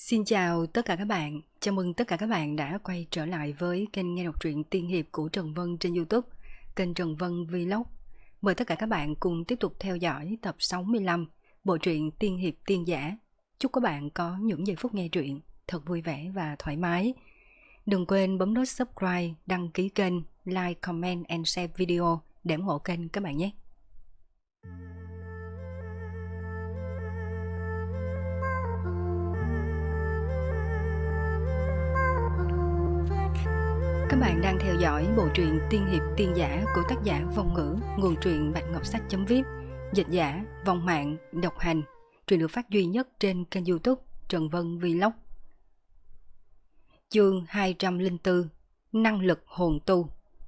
Xin chào tất cả các bạn, chào mừng tất cả các bạn đã quay trở lại với kênh nghe đọc truyện tiên hiệp của Trần Vân trên YouTube, kênh Trần Vân Vlog. Mời tất cả các bạn cùng tiếp tục theo dõi tập 65, bộ truyện tiên hiệp tiên giả. Chúc các bạn có những giây phút nghe truyện thật vui vẻ và thoải mái. Đừng quên bấm nút subscribe, đăng ký kênh, like, comment and share video để ủng hộ kênh các bạn nhé. Các bạn đang theo dõi bộ truyện tiên hiệp tiên giả của tác giả Vong Ngữ, nguồn truyện Bạch Ngọc Sách.vip, dịch giả Vong Mạng, độc hành. Truyện được phát duy nhất trên kênh YouTube Trần Vân Vlog. Chương 204, năng lực hồn tu.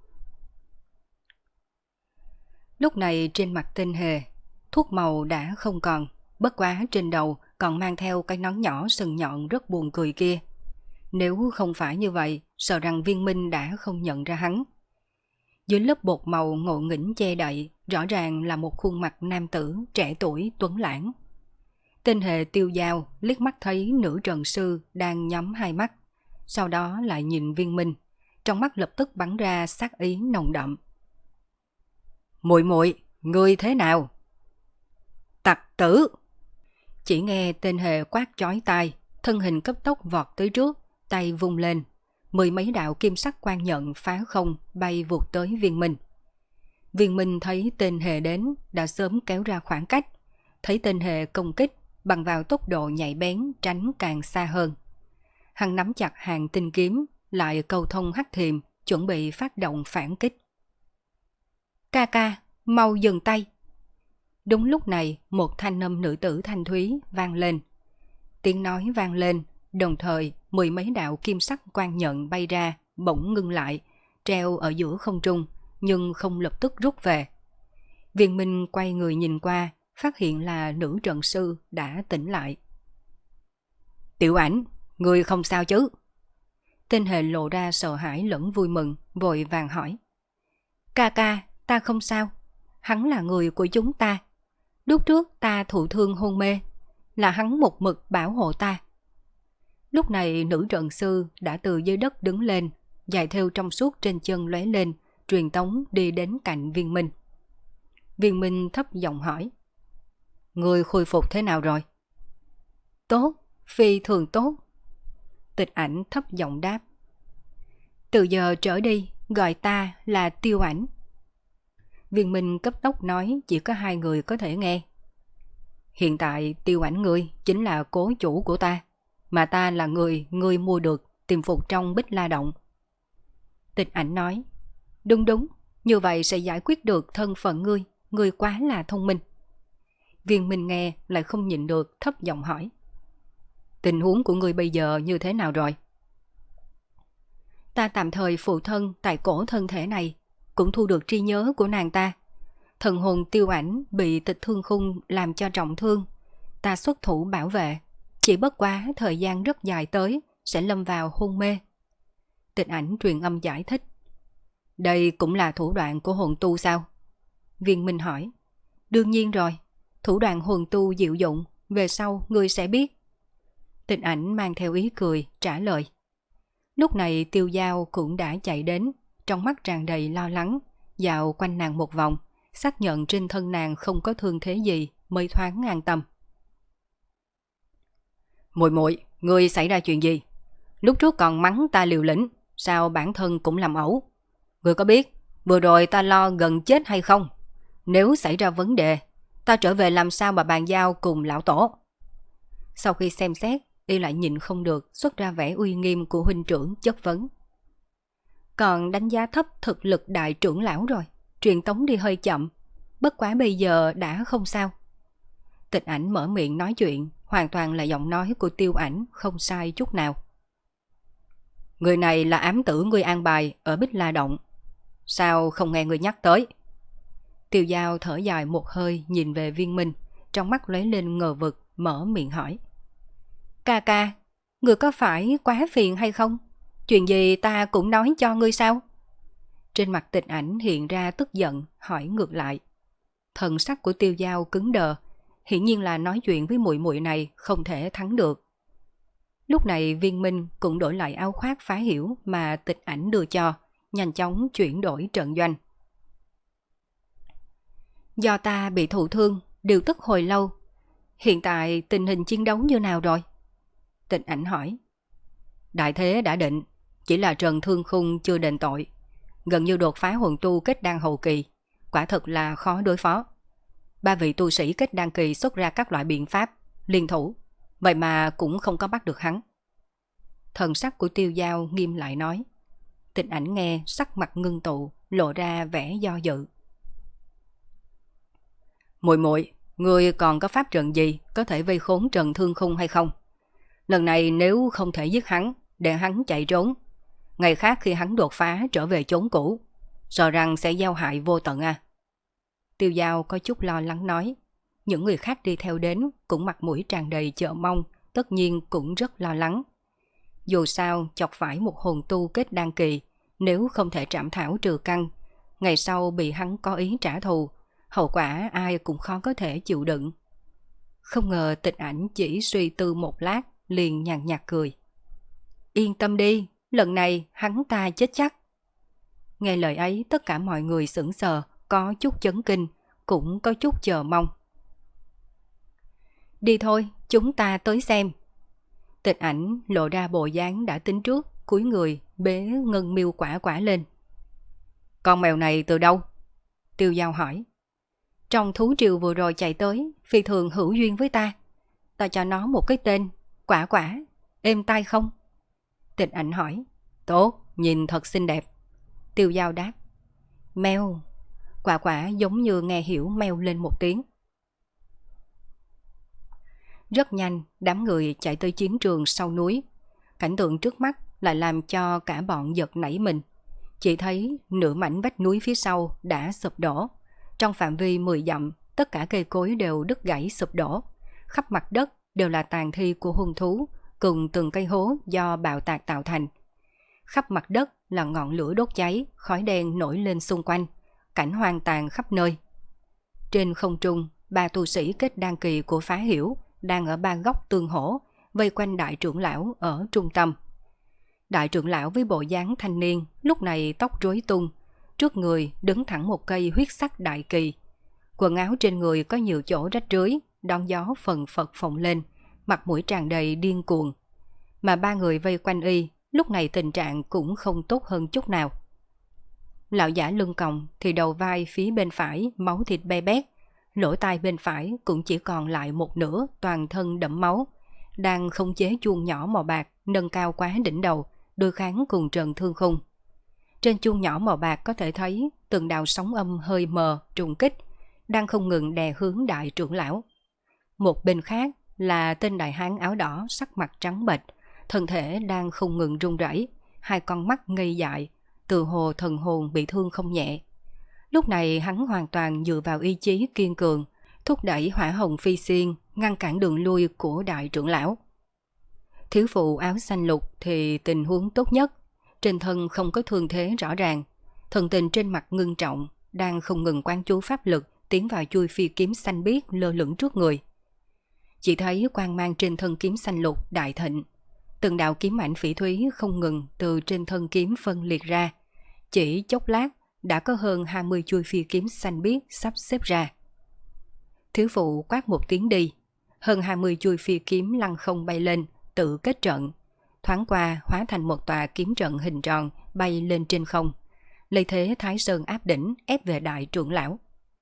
Lúc này trên mặt Tên Hề, thuốc màu đã không còn, bất quá trên đầu còn mang theo cái nón nhỏ sừng nhọn rất buồn cười kia. Nếu không phải như vậy, sợ rằng Viên Minh đã không nhận ra hắn. Dưới lớp bột màu ngộ nghĩnh che đậy, rõ ràng là một khuôn mặt nam tử trẻ tuổi tuấn lãng. Tên Hề tiêu dao liếc mắt thấy nữ trận sư đang nhắm hai mắt, sau đó lại nhìn Viên Minh, trong mắt lập tức bắn ra sát ý nồng đậm. Muội muội, ngươi thế nào? Tặc tử! Chỉ nghe Tên Hề quát chói tai, thân hình cấp tốc vọt tới trước, tay vung lên, mười mấy đạo kim sắc quang nhận phá không bay vụt tới Viên Minh. Viên Minh thấy Tên Hề đến đã sớm kéo ra khoảng cách, thấy Tên Hề công kích bằng vào tốc độ nhạy bén tránh càng xa hơn. Hắn nắm chặt hàng tinh kiếm, lại cầu thông hắc thiềm, chuẩn bị phát động phản kích. Ca ca, mau dừng tay! Đúng lúc này một thanh âm nữ tử thanh thúy vang lên. Tiếng nói vang lên, đồng thời mười mấy đạo kim sắc quang nhận bay ra, bỗng ngưng lại, treo ở giữa không trung, nhưng không lập tức rút về. Viên Minh quay người nhìn qua, phát hiện là nữ trận sư đã tỉnh lại. Tiểu Ảnh, người không sao chứ? Tên Hề lộ ra sợ hãi lẫn vui mừng, vội vàng hỏi. Ca ca, ta không sao. Hắn là người của chúng ta. Lúc trước ta thụ thương hôn mê, là hắn một mực bảo hộ ta. Lúc này nữ trận sư đã từ dưới đất đứng lên, dài theo trong suốt trên chân lóe lên, truyền tống đi đến cạnh Viên Minh. Viên Minh thấp giọng hỏi. Người khôi phục thế nào rồi? Tốt, phi thường tốt. Tịch Ảnh thấp giọng đáp. Từ giờ trở đi, gọi ta là Tiêu Ảnh. Viên Minh cấp tốc nói chỉ có hai người có thể nghe. Hiện tại Tiêu Ảnh ngươi chính là cố chủ của ta, mà ta là người ngươi mua được tìm phục trong Bích La Động. Tịch Ảnh nói. Đúng đúng, như vậy sẽ giải quyết được thân phận ngươi quá là thông minh. Viên Minh nghe lại không nhịn được thấp giọng hỏi. Tình huống của ngươi bây giờ như thế nào rồi? Ta tạm thời phụ thân tại cổ thân thể này, cũng thu được trí nhớ của nàng ta. Thần hồn Tiêu Ảnh bị tịch thương khung làm cho trọng thương, ta xuất thủ bảo vệ, chỉ bất quá thời gian rất dài tới sẽ lâm vào hôn mê. Tịch Ảnh truyền âm giải thích. Đây cũng là thủ đoạn của hồn tu sao? Viên Minh hỏi. Đương nhiên rồi, thủ đoạn hồn tu diệu dụng, về sau ngươi sẽ biết. Tịch Ảnh mang theo ý cười trả lời. Lúc này Tiêu Giao cũng đã chạy đến, trong mắt tràn đầy lo lắng, dạo quanh nàng một vòng, xác nhận trên thân nàng không có thương thế gì mới thoáng an tâm. Muội muội, ngươi xảy ra chuyện gì? Lúc trước còn mắng ta liều lĩnh, sao bản thân cũng làm ẩu? Ngươi có biết vừa rồi ta lo gần chết hay không? Nếu xảy ra vấn đề, ta trở về làm sao mà bàn giao cùng lão tổ? Sau khi xem xét, y lại nhịn không được xuất ra vẻ uy nghiêm của huynh trưởng chất vấn. Còn đánh giá thấp thực lực đại trưởng lão rồi, truyền tống đi hơi chậm, bất quá bây giờ đã không sao. Tịch Ảnh mở miệng nói chuyện, hoàn toàn là giọng nói của Tiêu Ảnh, không sai chút nào. Người này là ám tử ngươi an bài ở Bích La Động, sao không nghe người nhắc tới? Tiêu Giao thở dài một hơi nhìn về Viên Minh, trong mắt lóe lên ngờ vực, mở miệng hỏi. Ca ca, người có phải quá phiền hay không? Chuyện gì ta cũng nói cho ngươi sao? Trên mặt Tịch Ảnh hiện ra tức giận, hỏi ngược lại. Thần sắc của Tiêu Giao cứng đờ, hiển nhiên là nói chuyện với muội muội này không thể thắng được. Lúc này Viên Minh cũng đổi lại áo khoác phá hiểu mà Tịch Ảnh đưa cho, nhanh chóng chuyển đổi trận doanh. Do ta bị thụ thương, điều tức hồi lâu. Hiện tại tình hình chiến đấu như nào rồi? Tịch Ảnh hỏi. Đại thế đã định, chỉ là Trần Thương Khung chưa đền tội. Gần như đột phá hồn tu kết đan hậu kỳ, quả thật là khó đối phó. 3 vị tu sĩ kết đan kỳ xuất ra các loại biện pháp, liên thủ, vậy mà cũng không có bắt được hắn. Thần sắc của Tiêu Giao nghiêm lại nói. Tịch Ảnh nghe sắc mặt ngưng tụ, lộ ra vẻ do dự. Muội muội, ngươi còn có pháp trận gì có thể vây khốn Trần Thương Khung hay không? Lần này nếu không thể giết hắn, để hắn chạy trốn, ngày khác khi hắn đột phá trở về chốn cũ, sợ rằng sẽ gieo hại vô tận à. Tiêu Giao có chút lo lắng nói. Những người khác đi theo đến cũng mặt mũi tràn đầy chờ mong, tất nhiên cũng rất lo lắng. Dù sao chọc phải một hồn tu kết đan kỳ, nếu không thể trảm thảo trừ căn, ngày sau bị hắn có ý trả thù, hậu quả ai cũng khó có thể chịu đựng. Không ngờ Tịch Ảnh chỉ suy tư một lát, liền nhàn nhạt cười. Yên tâm đi, lần này hắn ta chết chắc. Nghe lời ấy tất cả mọi người sững sờ, có chút chấn kinh, cũng có chút chờ mong. Đi thôi, chúng ta tới xem. Tịch Ảnh lộ ra bộ dáng đã tính trước, cúi người bế ngân miêu quả quả lên. Con mèo này từ đâu? Tiêu Giao hỏi. Trong thú triều vừa rồi chạy tới, phi thường hữu duyên với ta. Ta cho nó một cái tên, Quả Quả, êm tai không? Tịch Ảnh hỏi. Tốt, nhìn thật xinh đẹp. Tiêu Giao đáp. Mèo. Quả Quả giống như nghe hiểu meo lên một tiếng. Rất nhanh, đám người chạy tới chiến trường sau núi. Cảnh tượng trước mắt lại làm cho cả bọn giật nảy mình. Chỉ thấy nửa mảnh vách núi phía sau đã sụp đổ. Trong phạm vi 10 dặm, tất cả cây cối đều đứt gãy sụp đổ. Khắp mặt đất đều là tàn thi của hung thú, cùng từng cây hố do bạo tạc tạo thành. Khắp mặt đất là ngọn lửa đốt cháy, khói đen nổi lên xung quanh, cảnh hoang tàn khắp nơi. Trên không trung, 3 tu sĩ kết đan kỳ của Phá Hiểu đang ở 3 góc tương hỗ, vây quanh đại trưởng lão ở trung tâm. Đại trưởng lão với bộ dáng thanh niên, lúc này tóc rối tung, trước người đứng thẳng một cây huyết sắc đại kỳ. Quần áo trên người có nhiều chỗ rách rưới, đón gió phần phật phồng lên, mặt mũi tràn đầy điên cuồng. Mà 3 người vây quanh y, lúc này tình trạng cũng không tốt hơn chút nào. Lão giả lưng còng thì đầu vai phía bên phải máu thịt be bét, lỗ tai bên phải cũng chỉ còn lại một nửa toàn thân đẫm máu, đang khống chế chuông nhỏ màu bạc nâng cao quá đỉnh đầu, đối kháng cùng Trần Thương Khung. Trên chuông nhỏ màu bạc có thể thấy từng đạo sóng âm hơi mờ trùng kích, đang không ngừng đè hướng đại trưởng lão. Một bên khác là tên đại hán áo đỏ sắc mặt trắng bệch, thân thể đang không ngừng run rẩy, hai con mắt ngây dại, từ hồ thần hồn bị thương không nhẹ. Lúc này hắn hoàn toàn dựa vào ý chí kiên cường, thúc đẩy hỏa hồng phi xiên, ngăn cản đường lui của đại trưởng lão. Thiếu phụ áo xanh lục thì tình huống tốt nhất, trên thân không có thương thế rõ ràng, thần tình trên mặt ngưng trọng, đang không ngừng quan chú pháp lực tiến vào chui phi kiếm xanh biếc lơ lửng trước người. Chỉ thấy quang mang trên thân kiếm xanh lục đại thịnh, từng đạo kiếm ảnh phỉ thúy không ngừng từ trên thân kiếm phân liệt ra, chỉ chốc lát đã có hơn 20 chui phi kiếm xanh biếc sắp xếp ra. Thiếu phụ quát một tiếng đi, hơn 20 chui phi kiếm lăng không bay lên, tự kết trận, thoáng qua hóa thành một tòa kiếm trận hình tròn bay lên trên không, lấy thế Thái Sơn áp đỉnh ép về đại trưởng lão.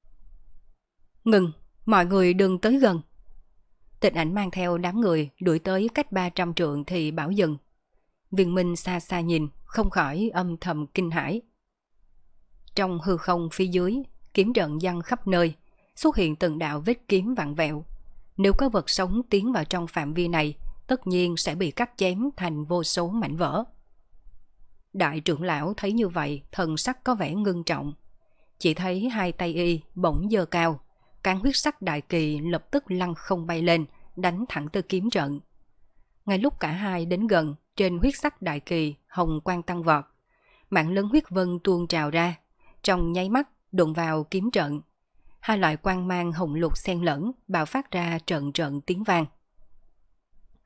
Ngừng, mọi người đừng tới gần. Tịch Ảnh mang theo đám người đuổi tới cách 300 trượng thì bảo dừng. Viên Minh xa xa nhìn, không khỏi âm thầm kinh hãi. Trong hư không phía dưới, kiếm trận giăng khắp nơi, xuất hiện từng đạo vết kiếm vặn vẹo. Nếu có vật sống tiến vào trong phạm vi này, tất nhiên sẽ bị cắt chém thành vô số mảnh vỡ. Đại trưởng lão thấy như vậy, thần sắc có vẻ ngưng trọng. Chỉ thấy hai tay y bỗng giơ cao, cán huyết sắc đại kỳ lập tức lăn không bay lên, đánh thẳng tới kiếm trận. Ngay lúc cả hai đến gần, trên huyết sắc đại kỳ hồng quang tăng vọt, mạng lớn huyết vân tuôn trào ra, trong nháy mắt đụng vào kiếm trận. Hai loại quang mang hồng lục xen lẫn bạo phát ra trận trận tiếng vang.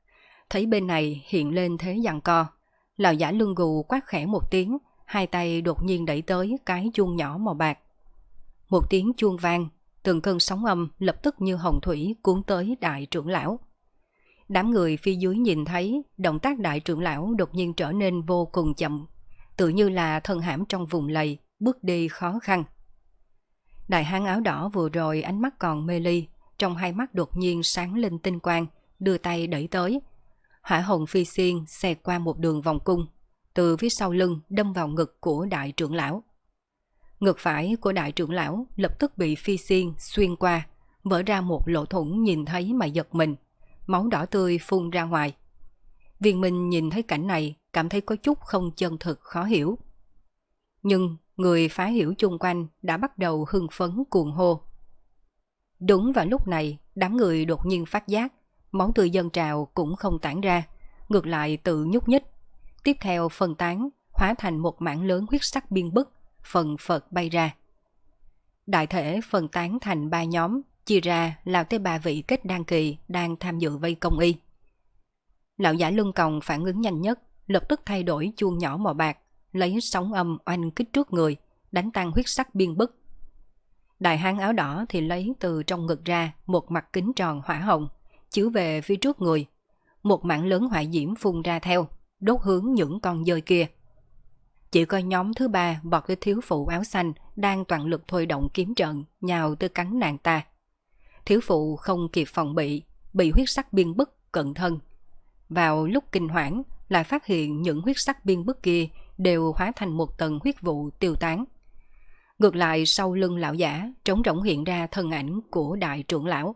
Thấy bên này hiện lên thế giằng co, lão giả lưng gù quát khẽ một tiếng, hai tay đột nhiên đẩy tới cái chuông nhỏ màu bạc. Một tiếng chuông vang, từng cơn sóng âm lập tức như hồng thủy cuốn tới đại trưởng lão. Đám người phía dưới nhìn thấy động tác đại trưởng lão đột nhiên trở nên vô cùng chậm, tự như là thân hãm trong vùng lầy, bước đi khó khăn. Đại hán áo đỏ vừa rồi ánh mắt còn mê ly, trong hai mắt đột nhiên sáng lên tinh quang, đưa tay đẩy tới. Hỏa hồng phi xiên xẹt qua một đường vòng cung, từ phía sau lưng đâm vào ngực của đại trưởng lão. Ngực phải của đại trưởng lão lập tức bị phi xiên xuyên qua, vỡ ra một lỗ thủng nhìn thấy mà giật mình, máu đỏ tươi phun ra ngoài. Viên Minh nhìn thấy cảnh này cảm thấy có chút không chân thực khó hiểu. Nhưng người phá hiểu chung quanh đã bắt đầu hưng phấn cuồng hô. Đúng vào lúc này, đám người đột nhiên phát giác, máu tươi dâng trào cũng không tản ra, ngược lại tự nhúc nhích. Tiếp theo phân tán, hóa thành một mảng lớn huyết sắc biên bức, phần phật bay ra. Đại thể phân tán thành 3 nhóm, chia ra lao tới 3 vị kết đan kỳ đang tham dự vây công y. Lão giả lưng còng phản ứng nhanh nhất, lập tức thay đổi chuông nhỏ màu bạc, lấy sóng âm oanh kích trước người, đánh tan huyết sắc biên bức. Đại hán áo đỏ thì lấy từ trong ngực ra một mặt kính tròn hỏa hồng, chiếu về phía trước người. Một mảng lớn hỏa diễm phun ra theo, đốt hướng những con dơi kia. Chỉ có nhóm thứ 3 vọt tới thiếu phụ áo xanh đang toàn lực thôi động kiếm trận, nhào tới cắn nàng ta. Thiếu phụ không kịp phòng bị huyết sắc biên bức cận thân. Vào lúc kinh hoảng, lại phát hiện những huyết sắc biên bức kia đều hóa thành một tầng huyết vụ tiêu tán. Ngược lại sau lưng lão giả trống rỗng hiện ra thân ảnh của đại trưởng lão.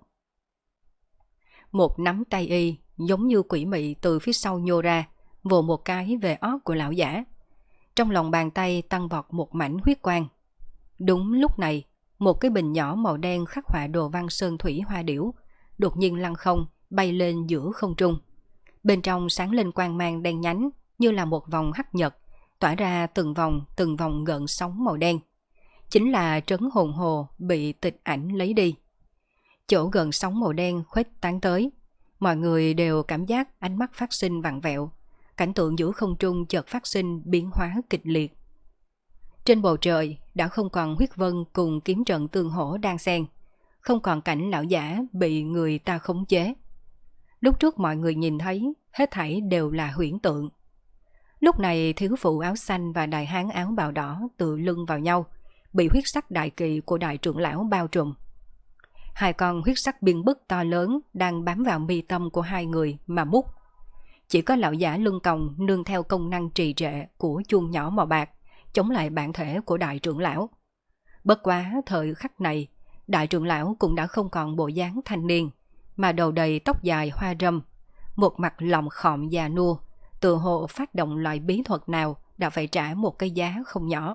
Một nắm tay y giống như quỷ mị từ phía sau nhô ra, vồ một cái về ót của lão giả. Trong lòng bàn tay tăng vọt một mảnh huyết quang. Đúng lúc này, một cái bình nhỏ màu đen khắc họa đồ văn sơn thủy hoa điểu đột nhiên lăn không, bay lên giữa không trung. Bên trong sáng lên quang mang đen nhánh như là một vòng hắc nhật, tỏa ra từng vòng gợn sóng màu đen. Chính là trấn hồn hồ bị tịch ảnh lấy đi. Chỗ gần sóng màu đen khuếch tán tới, mọi người đều cảm giác ánh mắt phát sinh vặn vẹo. Cảnh tượng giữa không trung chợt phát sinh biến hóa kịch liệt. Trên bầu trời đã không còn huyết vân cùng kiếm trận tương hỗ đang xen, không còn cảnh lão giả bị người ta khống chế. Lúc trước mọi người nhìn thấy, hết thảy đều là huyễn tượng. Lúc này thiếu phụ áo xanh và đại hán áo bào đỏ tự lưng vào nhau, bị huyết sắc đại kỳ của đại trưởng lão bao trùm. Hai con huyết sắc biên bức to lớn đang bám vào mi tâm của hai người mà mút. Chỉ có lão giả lưng còng nương theo công năng trì trệ của chuông nhỏ màu bạc, chống lại bản thể của đại trưởng lão. Bất quá thời khắc này, đại trưởng lão cũng đã không còn bộ dáng thanh niên, mà đầu đầy tóc dài hoa râm, một mặt lòm khòm già nua, tự hồ phát động loại bí thuật nào đã phải trả một cái giá không nhỏ.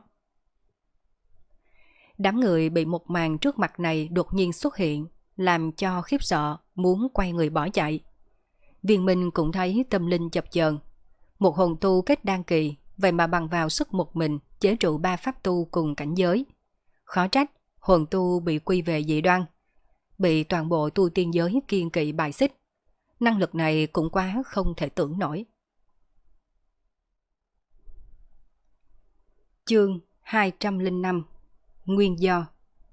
Đám người bị một màn trước mặt này đột nhiên xuất hiện, làm cho khiếp sợ, muốn quay người bỏ chạy. Viên Minh cũng thấy tâm linh chập chờn. Một hồn tu kết đan kỳ, vậy mà bằng vào sức một mình chế trụ 3 pháp tu cùng cảnh giới. Khó trách, hồn tu bị quy về dị đoan, bị toàn bộ tu tiên giới kiêng kỵ bài xích. Năng lực này cũng quá không thể tưởng nổi. Chương 205 Nguyên do.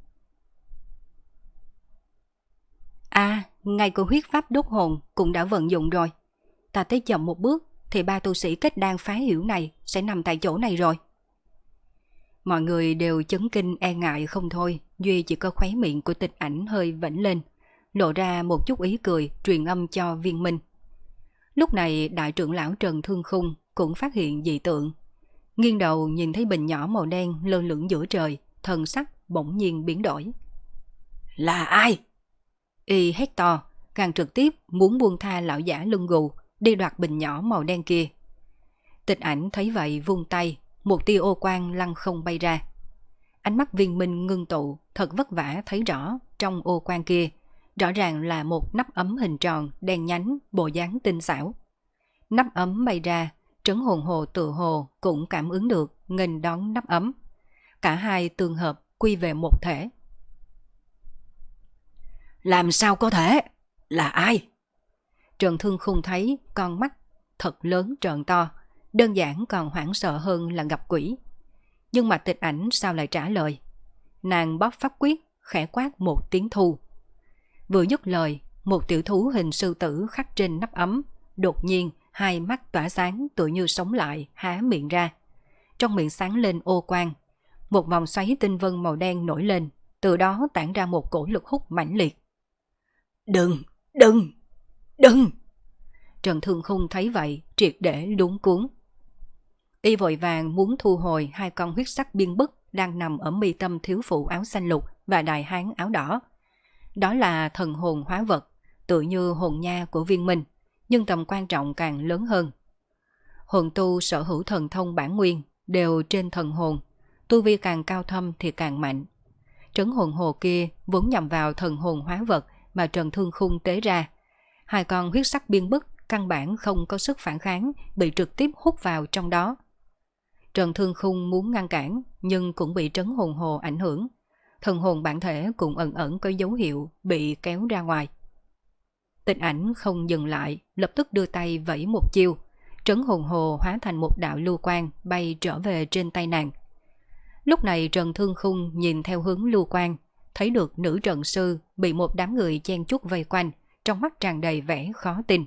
Ngay của huyết pháp đốt hồn cũng đã vận dụng rồi. Ta tới chậm một bước thì 3 tu sĩ kết đan phá hiểu này sẽ nằm tại chỗ này rồi. Mọi người đều chấn kinh e ngại không thôi, duy chỉ có khóe miệng của Tịch Ảnh hơi vẫy lên, lộ ra một chút ý cười truyền âm cho Viên Minh. Lúc này đại trưởng lão Trần Thương Khung cũng phát hiện dị tượng. Nghiêng đầu nhìn thấy bình nhỏ màu đen lơ lửng giữa trời, thần sắc bỗng nhiên biến đổi. Là ai? Y hét to, càng trực tiếp muốn buông tha lão giả lưng gù, đi đoạt bình nhỏ màu đen kia. Tịch Ảnh thấy vậy vung tay, một tia ô quang lăng không bay ra. Ánh mắt Viên Minh ngưng tụ, thật vất vả thấy rõ trong ô quang kia, rõ ràng là một nắp ấm hình tròn đen nhánh, bộ dáng tinh xảo. Nắp ấm bay ra, Trấn Hồn Hồ tự hồ cũng cảm ứng được, nghênh đón nắp ấm. Cả hai tương hợp quy về một thể. Làm sao có thể? Là ai? Trần Thương Khung thấy con mắt thật lớn trợn to, đơn giản còn hoảng sợ hơn là gặp quỷ. Nhưng mà Tịch Ảnh sao lại trả lời? Nàng bóp pháp quyết, khẽ quát một tiếng thu. Vừa dứt lời, một tiểu thú hình sư tử khắc trên nắp ấm, đột nhiên hai mắt tỏa sáng tựa như sống lại, há miệng ra. Trong miệng sáng lên ô quang, một vòng xoáy tinh vân màu đen nổi lên, từ đó tản ra một cổ lực hút mãnh liệt. Đừng, đừng, đừng! Trần Thương Khung thấy vậy, triệt để luống cuống. Y vội vàng muốn thu hồi hai con huyết sắc biên bức đang nằm ở mi tâm thiếu phụ áo xanh lục và đại hán áo đỏ. Đó là thần hồn hóa vật, tự như hồn nha của Viên Minh, nhưng tầm quan trọng càng lớn hơn. Hồn tu sở hữu thần thông bản nguyên đều trên thần hồn, tu vi càng cao thâm thì càng mạnh. Trấn hồn hồ kia vốn nhằm vào thần hồn hóa vật mà Trần Thương Khung tế ra. Hai con huyết sắc biên bức căn bản không có sức phản kháng, bị trực tiếp hút vào trong đó. Trần Thương Khung muốn ngăn cản nhưng cũng bị trấn hồn hồ ảnh hưởng. Thần hồn bản thể cũng ẩn ẩn có dấu hiệu bị kéo ra ngoài. Tịch Ảnh không dừng lại, lập tức đưa tay vẫy một chiêu. Trấn hồn hồ hóa thành một đạo lưu quang bay trở về trên tay nàng. Lúc này Trần Thương Khung nhìn theo hướng lưu quang, thấy được nữ trận sư bị một đám người chen chúc vây quanh, trong mắt tràn đầy vẻ khó tin.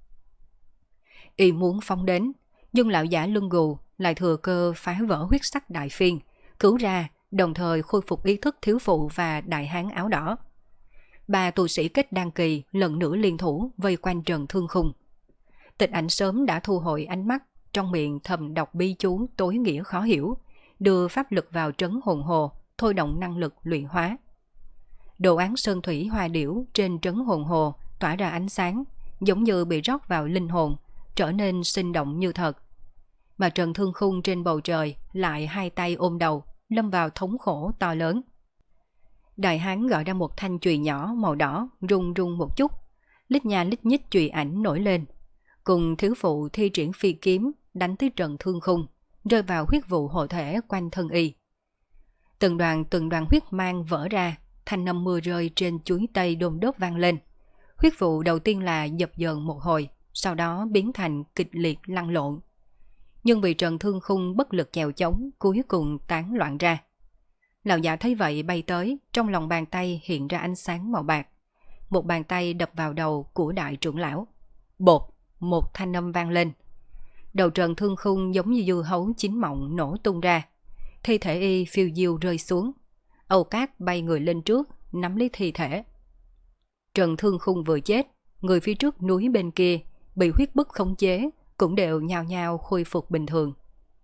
Y muốn phóng đến, nhưng lão giả lưng gù lại thừa cơ phá vỡ huyết sắc đại phiên, cứu ra, đồng thời khôi phục ý thức thiếu phụ và đại hán áo đỏ. Ba tu sĩ kết đan kỳ lần nữa liên thủ vây quanh Trần Thương Khung. Tịch Ảnh sớm đã thu hồi ánh mắt, trong miệng thầm đọc bi chú tối nghĩa khó hiểu, đưa pháp lực vào trấn hồn hồ, thôi động năng lực luyện hóa. Đồ án sơn thủy hoa điểu trên trấn hồn hồ tỏa ra ánh sáng, giống như bị rót vào linh hồn, trở nên sinh động như thật. Mà Trần Thương Khung trên bầu trời lại hai tay ôm đầu, lâm vào thống khổ to lớn. Đại hán gọi ra một thanh chùy nhỏ màu đỏ, rung rung một chút, lít nha lít nhít chùy ảnh nổi lên, cùng thiếu phụ thi triển phi kiếm đánh tới Trần Thương Khung, rơi vào huyết vụ hộ thể quanh thân y. Từng đoàn huyết mang vỡ ra, thanh âm mưa rơi trên chuối tây đôn đốt vang lên. Huyết vụ đầu tiên là dập dờn một hồi, sau đó biến thành kịch liệt lăn lộn. Nhưng vì Trần Thương Khung bất lực chèo chống, cuối cùng tán loạn ra. Lão giả thấy vậy bay tới, trong lòng bàn tay hiện ra ánh sáng màu bạc. Một bàn tay đập vào đầu của đại trưởng lão. Bột, một thanh âm vang lên. Đầu Trần Thương Khung giống như dưa hấu chín mọng nổ tung ra. Thi thể y phiêu diêu rơi xuống. Âu Cát bay người lên trước, nắm lấy thi thể. Trần Thương Khung vừa chết, người phía trước núi bên kia bị huyết bức khống chế, cũng đều nhao nhao khôi phục bình thường.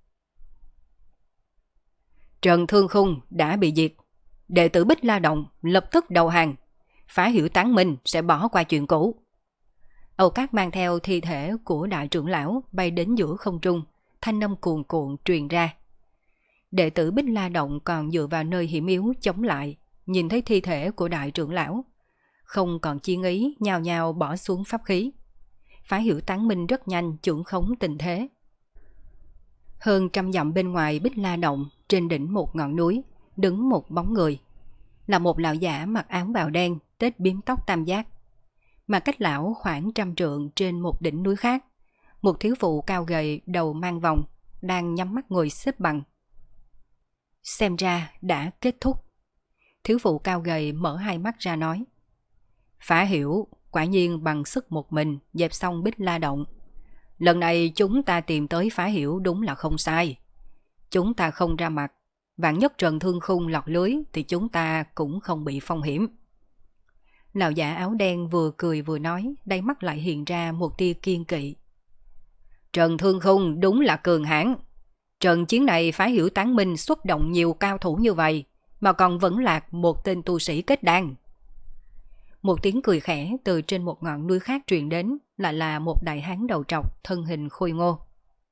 Trần Thương Khung đã bị diệt. Đệ tử Bích La Động lập tức đầu hàng. Phá Hiểu Tán Minh sẽ bỏ qua chuyện cũ. Âu Cát mang theo thi thể của đại trưởng lão bay đến giữa không trung, thanh âm cuồn cuộn truyền ra. Đệ tử Bích La Động còn dựa vào nơi hiểm yếu chống lại, nhìn thấy thi thể của đại trưởng lão, không còn chi ý, nhao nhao bỏ xuống pháp khí. Phá Hiểu Tán Minh rất nhanh trưởng khống tình thế. Hơn 100 dặm bên ngoài Bích La Động, trên đỉnh một ngọn núi, đứng một bóng người. Là một lão giả mặc áo bào đen, tết biếm tóc tam giác. Mà cách lão khoảng 100 trượng trên một đỉnh núi khác, một thiếu phụ cao gầy đầu mang vòng, đang nhắm mắt ngồi xếp bằng. Xem ra đã kết thúc. Thiếu phụ cao gầy mở hai mắt ra nói. Phá Hiểu quả nhiên bằng sức một mình dẹp xong Bích La Động. Lần này chúng ta tìm tới Phá Hiểu đúng là không sai. Chúng ta không ra mặt, vạn nhất Trần Thương Khung lọt lưới thì chúng ta cũng không bị phong hiểm. Lão giả áo đen vừa cười vừa nói, đáy mắt lại hiện ra một tia kiên kỵ. Trần Thương Khung đúng là cường hãn. Trận chiến này Phá Hiểu Tán Minh xuất động nhiều cao thủ như vậy, mà còn vẫn lạc một tên tu sĩ kết đan. Một tiếng cười khẽ từ trên một ngọn núi khác truyền đến, lại là một đại hán đầu trọc, thân hình khôi ngô.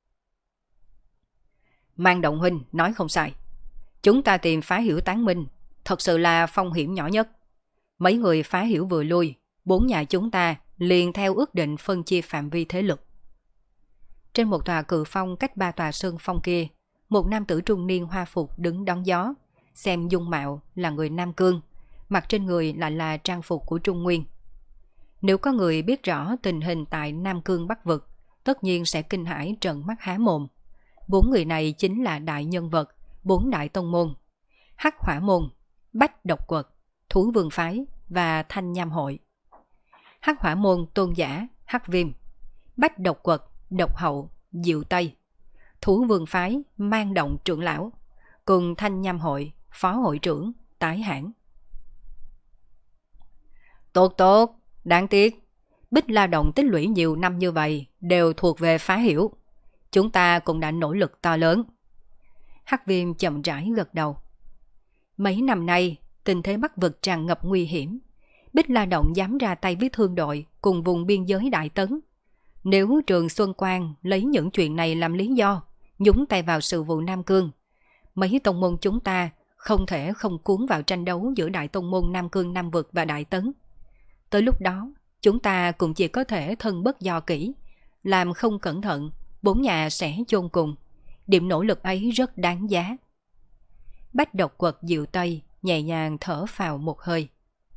Mang Động huynh nói không sai. Chúng ta tìm Phá Hiểu Tán Minh, thật sự là phong hiểm nhỏ nhất. Mấy người Phá Hiểu vừa lui, 4 nhà chúng ta liền theo ước định phân chia phạm vi thế lực. Trên một tòa cự phong cách 3 tòa sơn phong kia, một nam tử trung niên hoa phục đứng đón gió, xem dung mạo là người Nam Cương, mặc trên người lại là trang phục của Trung Nguyên. Nếu có người biết rõ tình hình tại Nam Cương Bắc Vực, tất nhiên sẽ kinh hãi trợn mắt há mồm. 4 người này chính là đại nhân vật, 4 đại tông môn: Hắc Hỏa Môn, Bách Độc Quật, Thú Vương Phái và Thanh Nham Hội. Hắc Hỏa Môn tôn giả Hắc Viêm, Bách Độc Quật Độc Hậu Diệu Tây, Thú Vương Phái Mang Động trưởng lão, cùng Thanh Nham Hội phó hội trưởng Tái Hãn. Tốt tốt, đáng tiếc, Bích La Động tích lũy nhiều năm như vậy đều thuộc về phá hiểu. Chúng ta cũng đã nỗ lực to lớn. Hắc Viêm chậm rãi gật đầu. Mấy năm nay, tình thế Bắc Vực tràn ngập nguy hiểm. Bích La Động dám ra tay với thương đội cùng vùng biên giới Đại Tấn. Nếu Trường Xuân Quang lấy những chuyện này làm lý do, nhúng tay vào sự vụ Nam Cương, mấy tông môn chúng ta không thể không cuốn vào tranh đấu giữa Đại Tông môn Nam Cương Nam Vực và Đại Tấn. Tới lúc đó, chúng ta cũng chỉ có thể thân bất do kỹ, làm không cẩn thận, 4 nhà sẽ chôn cùng. Điểm nỗ lực ấy rất đáng giá. Bách Độc Quật Diệu Tây nhẹ nhàng thở phào một hơi.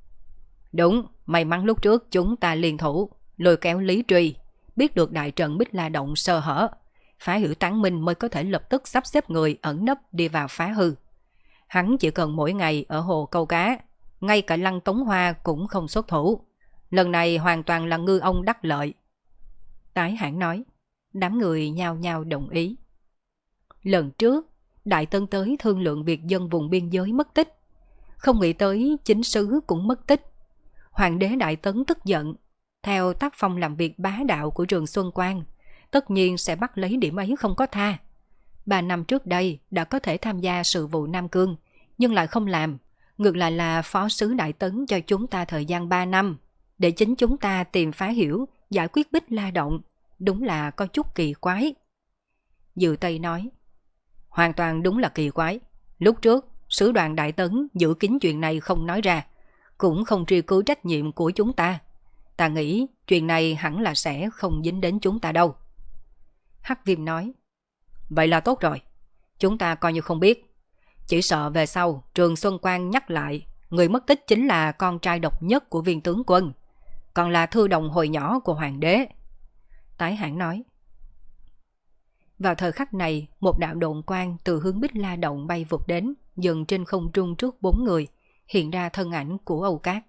Đúng, may mắn lúc trước chúng ta liên thủ, lôi kéo Lý Truy, biết được đại trận Bích La Động sơ hở, phá hủy Tán Minh mới có thể lập tức sắp xếp người ẩn nấp đi vào phá hư. Hắn chỉ cần mỗi ngày ở hồ câu cá, ngay cả Lăng Tống Hoa cũng không xuất thủ. Lần này hoàn toàn là ngư ông đắc lợi. Tái Hãn nói. Đám người nhao nhao đồng ý. Lần trước, Đại Tân tới thương lượng việc dân vùng biên giới mất tích. Không nghĩ tới chính sứ cũng mất tích. Hoàng đế Đại Tấn tức giận. Theo tác phong làm việc bá đạo của Trường Xuân Quang, tất nhiên sẽ bắt lấy điểm ấy không có tha. 3 năm trước đây đã có thể tham gia sự vụ Nam Cương, nhưng lại không làm. Ngược lại là phó sứ Đại Tấn cho chúng ta thời gian 3 năm, để chính chúng ta tìm phá hiểu, giải quyết Bích La Động. Đúng là có chút kỳ quái. Dự Tây nói. Hoàn toàn đúng là kỳ quái. Lúc trước, sứ đoàn Đại Tấn giữ kín chuyện này không nói ra, cũng không truy cứu trách nhiệm của chúng ta. Ta nghĩ chuyện này hẳn là sẽ không dính đến chúng ta đâu. Hắc Viêm nói. Vậy là tốt rồi. Chúng ta coi như không biết. Chỉ sợ về sau Trường Xuân Quang nhắc lại người mất tích chính là con trai độc nhất của viên tướng quân, còn là thư đồng hồi nhỏ của hoàng đế. Tái Hãn nói. Vào thời khắc này, một đạo độn quang từ hướng Bích La Động bay vụt đến, dừng trên không trung trước 4 người, hiện ra thân ảnh của Âu Cát.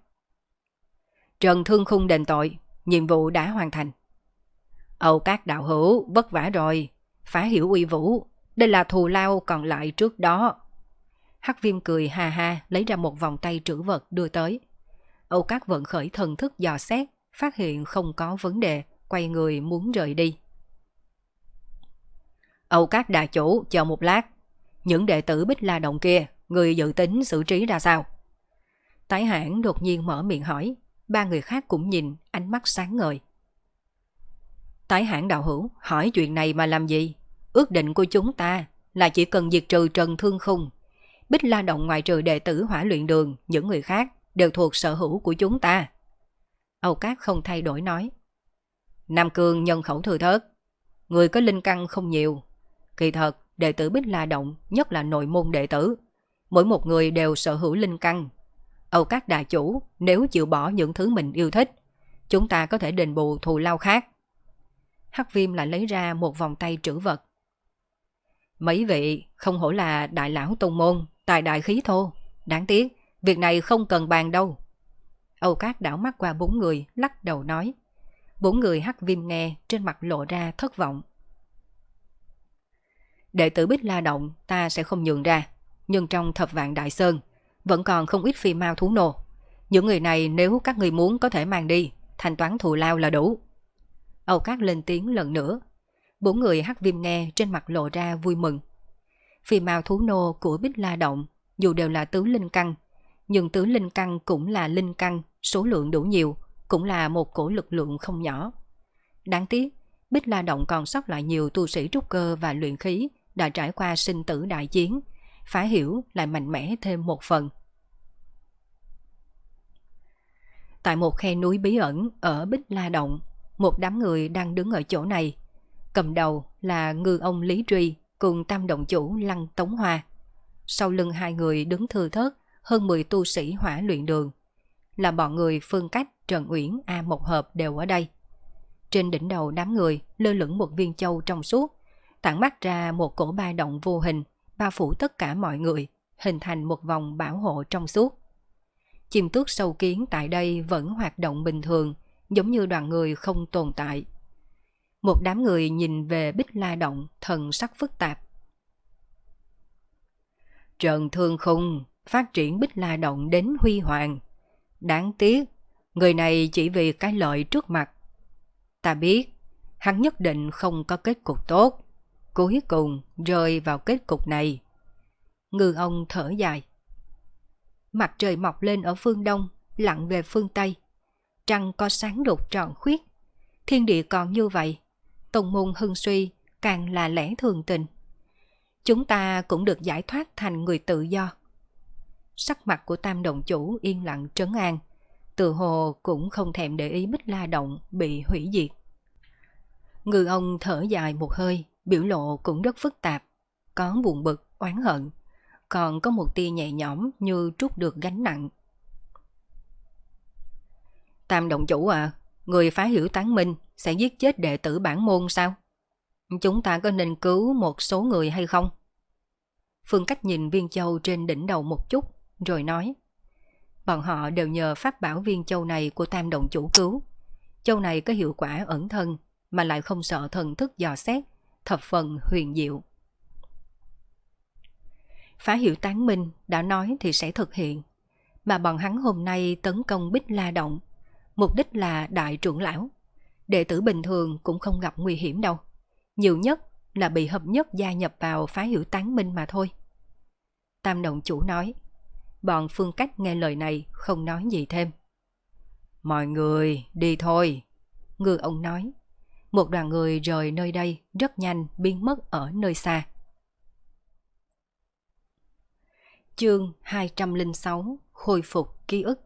Trần Thương Khung đền tội, nhiệm vụ đã hoàn thành. Âu Cát đạo hữu, vất vả rồi, phá hiểu uy vũ, đây là thù lao còn lại trước đó. Hắc Viêm cười ha ha, lấy ra một vòng tay trữ vật đưa tới. Âu Cát vận khởi thần thức dò xét, phát hiện không có vấn đề, quay người muốn rời đi. Âu Cát đại chủ, chờ một lát. Những đệ tử Bích La Động kia, người dự tính xử trí ra sao? Tái Hãn đột nhiên mở miệng hỏi. 3 người khác cũng nhìn, ánh mắt sáng ngời. Tái Hãn đạo hữu, hỏi chuyện này mà làm gì? Ước định của chúng ta là chỉ cần diệt trừ Trần Thương Khung. Bích La Động ngoại trừ đệ tử Hỏa Luyện Đường, những người khác đều thuộc sở hữu của chúng ta. Âu Cát không thay đổi nói. Nam Cương nhân khẩu thừa thớt, người có linh căn không nhiều. Kỳ thật, đệ tử Bích La Động, nhất là nội môn đệ tử, mỗi một người đều sở hữu linh căn. Âu Cát đại chủ, nếu chịu bỏ những thứ mình yêu thích, chúng ta có thể đền bù thù lao khác. Hắc Viêm lại lấy ra một vòng tay trữ vật. Mấy vị không hổ là đại lão tông môn, tài đại khí thô. Đáng tiếc, việc này không cần bàn đâu. Âu Cát đảo mắt qua 4 người, lắc đầu nói. 4 người Hắc Viêm nghe, trên mặt lộ ra thất vọng. Đệ tử Bích La Động ta sẽ không nhường ra, nhưng trong Thập Vạn Đại Sơn vẫn còn không ít phi mao thú nô. Những người này nếu các người muốn có thể mang đi, thanh toán thù lao là đủ. Âu Cát lên tiếng lần nữa. 4 người Hắc Viêm nghe, trên mặt lộ ra vui mừng. Phi mao thú nô của Bích La Động dù đều là tứ linh căn, nhưng tứ linh căn cũng là linh căn, số lượng đủ nhiều, cũng là một cổ lực lượng không nhỏ. Đáng tiếc, Bích La Động còn sót lại nhiều tu sĩ trúc cơ và luyện khí đã trải qua sinh tử đại chiến, phá hiểu lại mạnh mẽ thêm một phần. Tại một khe núi bí ẩn ở Bích La Động, một đám người đang đứng ở chỗ này. Cầm đầu là ngư ông Lý Truy cùng tam động chủ Lăng Tống Hoa. Sau lưng 2 người đứng thưa thớt hơn 10 tu sĩ Hỏa Luyện Đường, là bọn người Phương Cách Trần Uyển, A Một Hợp đều ở đây. Trên đỉnh đầu đám người lơ lửng một viên châu trong suốt, tản mát ra một cổ ba động vô hình, bao phủ tất cả mọi người, hình thành một vòng bảo hộ trong suốt. Chim tước sâu kiến tại đây vẫn hoạt động bình thường, giống như đoàn người không tồn tại. Một đám người nhìn về Bích La Động, thần sắc phức tạp. Trần Thương Khung phát triển Bích La Động đến huy hoàng. Đáng tiếc, người này chỉ vì cái lợi trước mặt. Ta biết, hắn nhất định không có kết cục tốt. Cuối cùng rơi vào kết cục này. Ngư ông thở dài. Mặt trời mọc lên ở phương đông, lặn về phương tây. Trăng có sáng đục tròn khuyết. Thiên địa còn như vậy, tông môn hưng suy càng là lẽ thường tình. Chúng ta cũng được giải thoát thành người tự do. Sắc mặt của Tam Động Chủ yên lặng trấn an, tự hồ cũng không thèm để ý Bích La Động bị hủy diệt. Ngư ông thở dài một hơi, biểu lộ cũng rất phức tạp, có buồn bực, oán hận, còn có một tia nhẹ nhõm như trút được gánh nặng. Tam Động Chủ à, người phá hiểu tán minh sẽ giết chết đệ tử bản môn sao? Chúng ta có nên cứu một số người hay không? Phương Cách nhìn viên châu trên đỉnh đầu một chút, rồi nói. Bọn họ đều nhờ pháp bảo viên châu này của Tam Động Chủ cứu. Châu này có hiệu quả ẩn thân, mà lại không sợ thần thức dò xét, thập phần huyền diệu. Phá hiểu tán minh đã nói thì sẽ thực hiện, mà bọn hắn hôm nay tấn công Bích La Động, mục đích là đại trưởng lão. Đệ tử bình thường cũng không gặp nguy hiểm đâu, nhiều nhất là bị hợp nhất gia nhập vào phá hiểu tán minh mà thôi. Tam Động Chủ nói. Bọn Phương Cách nghe lời này không nói gì thêm. Mọi người đi thôi, Ngư ông nói. Một đoàn người rời nơi đây rất nhanh biến mất ở nơi xa. Chương 206 Khôi phục ký ức.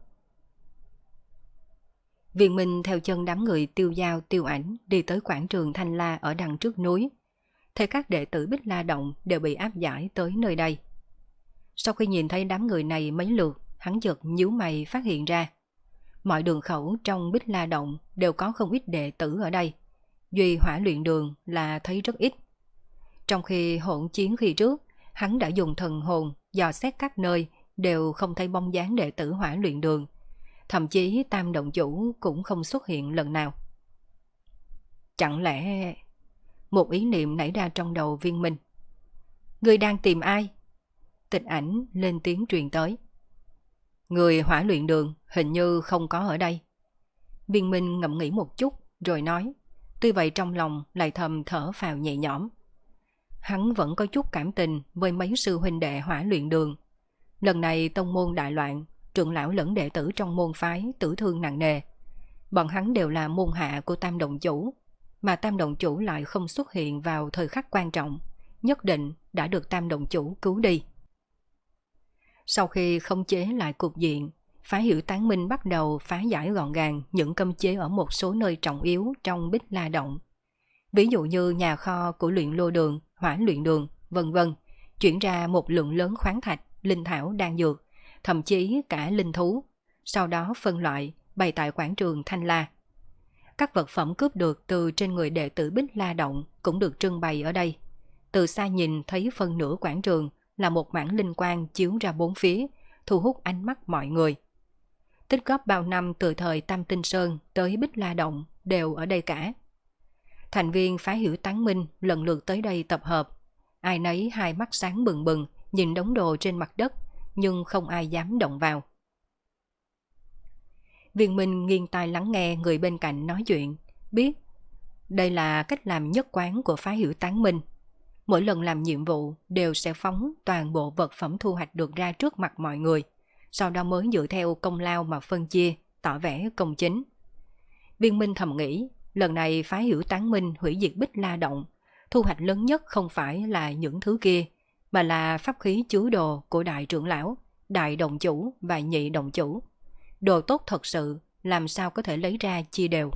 Viên Minh theo chân đám người Tiêu Giao Tiêu Ảnh đi tới quảng trường Thanh La ở đằng trước núi. Thấy các đệ tử Bích La Động đều bị áp giải tới nơi đây. Sau khi nhìn thấy đám người này mấy lượt, hắn chợt nhíu mày phát hiện ra. Mọi đường khẩu trong Bích La Động đều có không ít đệ tử ở đây. Duy Hỏa Luyện Đường là thấy rất ít. Trong khi hỗn chiến khi trước, hắn đã dùng thần hồn dò xét các nơi đều không thấy bóng dáng đệ tử Hỏa Luyện Đường. Thậm chí Tam Động Chủ cũng không xuất hiện lần nào. Chẳng lẽ... Một ý niệm nảy ra trong đầu Viên Minh. Người đang tìm ai? Tịch Ảnh lên tiếng truyền tới. Người Hỏa Luyện Đường hình như không có ở đây. Viên Minh ngẫm nghĩ một chút rồi nói. Tuy vậy trong lòng lại thầm thở phào nhẹ nhõm. Hắn vẫn có chút cảm tình với mấy sư huynh đệ Hỏa Luyện Đường. Lần này tông môn đại loạn, trưởng lão lẫn đệ tử trong môn phái tử thương nặng nề. Bọn hắn đều là môn hạ của Tam Động Chủ, mà Tam Động Chủ lại không xuất hiện vào thời khắc quan trọng, nhất định đã được Tam Động Chủ cứu đi. Sau khi khống chế lại cục diện, Phá Hiểu Tán Minh bắt đầu phá giải gọn gàng những cấm chế ở một số nơi trọng yếu trong Bích La Động. Ví dụ như nhà kho của Luyện Lô Đường, Hỏa Luyện Đường, vân vân, chuyển ra một lượng lớn khoáng thạch, linh thảo đan dược, thậm chí cả linh thú, sau đó phân loại bày tại quảng trường Thanh La. Các vật phẩm cướp được từ trên người đệ tử Bích La Động cũng được trưng bày ở đây. Từ xa nhìn thấy phần nửa quảng trường là một mảng linh quang chiếu ra bốn phía, thu hút ánh mắt mọi người. Tích góp bao năm từ thời Tam Tinh Sơn tới Bích La Động đều ở đây cả. Thành viên Phá Hiểu Tán Minh lần lượt tới đây tập hợp. Ai nấy hai mắt sáng bừng bừng, nhìn đống đồ trên mặt đất, nhưng không ai dám động vào. Viên Minh nghiêng tai lắng nghe người bên cạnh nói chuyện, biết đây là cách làm nhất quán của Phá Hiểu Tán Minh. Mỗi lần làm nhiệm vụ đều sẽ phóng toàn bộ vật phẩm thu hoạch được ra trước mặt mọi người, sau đó mới dựa theo công lao mà phân chia, tỏ vẻ công chính. Viên Minh thầm nghĩ, lần này Phá Hiểu Tán Minh hủy diệt Bích La Động, thu hoạch lớn nhất không phải là những thứ kia, mà là pháp khí chứa đồ của đại trưởng lão, đại động chủ và nhị động chủ. Đồ tốt thật sự, làm sao có thể lấy ra chia đều.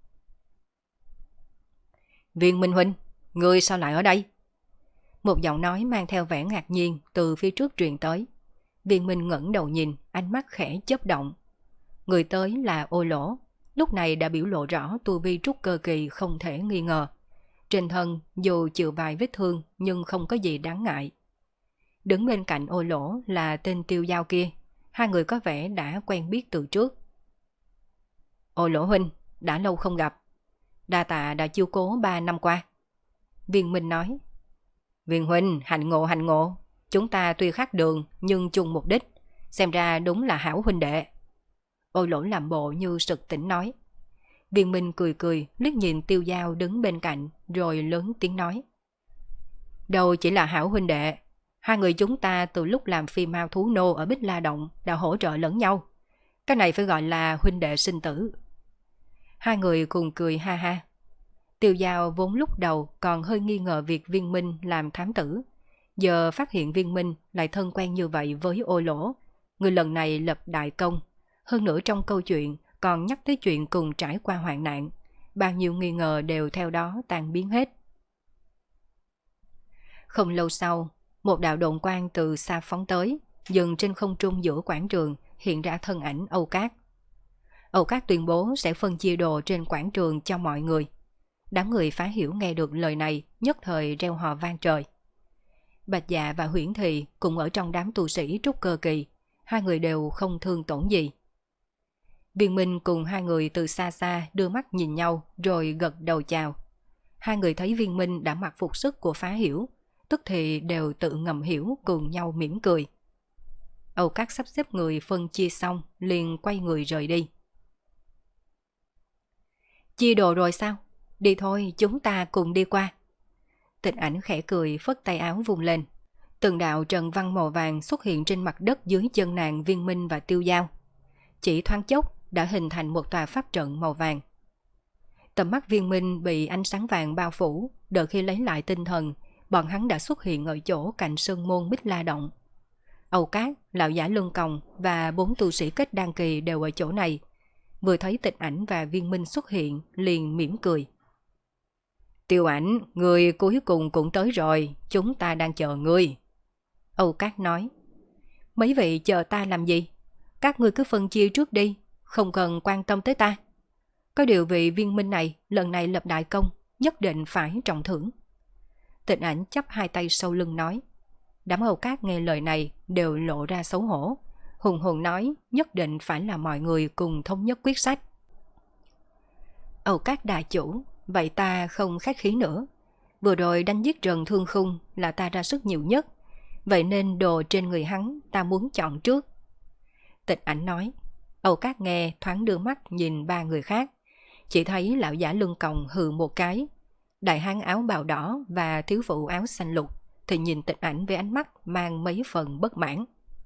Viên Minh huynh, ngươi sao lại ở đây? Một giọng nói mang theo vẻ ngạc nhiên từ phía trước truyền tới. Viên Minh ngẩng đầu nhìn, ánh mắt khẽ chớp động. Người tới là Ô Lỗ, lúc này đã biểu lộ rõ tu vi trúc cơ kỳ không thể nghi ngờ. Trên thân dù chịu vài vết thương nhưng không có gì đáng ngại. Đứng bên cạnh Ô Lỗ là tên Tiêu Giao kia, hai người có vẻ đã quen biết từ trước. Ô Lỗ huynh, đã lâu không gặp. Đa tạ đã chiếu cố 3 năm qua. Viên Minh nói. Viên huynh, hành ngộ. Chúng ta tuy khác đường nhưng chung mục đích. Xem ra đúng là hảo huynh đệ. Ô Lỗ làm bộ như sực tỉnh nói. Viên Minh cười cười liếc nhìn Tiêu Giao đứng bên cạnh rồi lớn tiếng nói. Đâu chỉ là hảo huynh đệ. Hai người chúng ta từ lúc làm phi mao thú nô ở Bích La Động đã hỗ trợ lẫn nhau. Cái này phải gọi là huynh đệ sinh tử. Hai người cùng cười ha ha. Tiêu Giao vốn lúc đầu còn hơi nghi ngờ việc Viên Minh làm thám tử. Giờ phát hiện Viên Minh lại thân quen như vậy với Ô Lỗ. Người lần này lập đại công. Hơn nữa trong câu chuyện còn nhắc tới chuyện cùng trải qua hoạn nạn. Bao nhiêu nghi ngờ đều theo đó tan biến hết. Không lâu sau, một đạo độn quang từ xa phóng tới, dừng trên không trung giữa quảng trường, hiện ra thân ảnh Âu Cát. Âu Cát tuyên bố sẽ phân chia đồ trên quảng trường cho mọi người. Đám người phá hiểu nghe được lời này, nhất thời reo hò vang trời. Bạch Dạ và Huyễn Thị cùng ở trong đám tu sĩ trúc cơ kỳ, hai người đều không thương tổn gì. Viên Minh cùng hai người từ xa xa đưa mắt nhìn nhau rồi gật đầu chào. Hai người thấy Viên Minh đã mặc phục sức của phá hiểu, tức thì đều tự ngầm hiểu cùng nhau mỉm cười. Âu Cát sắp xếp người phân chia xong liền quay người rời đi. Chia đồ rồi sao? Đi thôi, chúng ta cùng đi qua. Tịch Ảnh khẽ cười phất tay áo vung lên. Từng đạo trần văn màu vàng xuất hiện trên mặt đất dưới chân nàng Viên Minh và Tiêu Giao. Chỉ thoáng chốc đã hình thành một tòa pháp trận màu vàng. Tầm mắt Viên Minh bị ánh sáng vàng bao phủ, đợi khi lấy lại tinh thần, bọn hắn đã xuất hiện ở chỗ cạnh sơn môn Bích La Động. Âu Cát, Lão Giả Luân Còng và 4 tu sĩ kết đan kỳ đều ở chỗ này. Vừa thấy Tịch Ảnh và Viên Minh xuất hiện, liền mỉm cười. Tiêu Ảnh, người cuối cùng cũng tới rồi, chúng ta đang chờ ngươi. Âu Cát nói. Mấy vị chờ ta làm gì? Các ngươi cứ phân chia trước đi, không cần quan tâm tới ta. Có điều vị Viên Minh này lần này lập đại công, nhất định phải trọng thưởng. Tịch Ảnh chắp hai tay sau lưng nói. Đám Âu Cát nghe lời này đều lộ ra xấu hổ. Hùng hùng nói nhất định phải là mọi người cùng thống nhất quyết sách. Âu Cát đại chủ, vậy ta không khách khí nữa. Vừa rồi đánh giết Trần Thương Khung là ta ra sức nhiều nhất. Vậy nên đồ trên người hắn ta muốn chọn trước. Tịch Ảnh nói. Âu Cát nghe thoáng đưa mắt nhìn 3 người khác. Chỉ thấy Lão Giả Luân Còng hừ một cái. Đại hán áo bào đỏ và thiếu phụ áo xanh lục thì nhìn Tịch Ảnh với ánh mắt mang mấy phần bất mãn.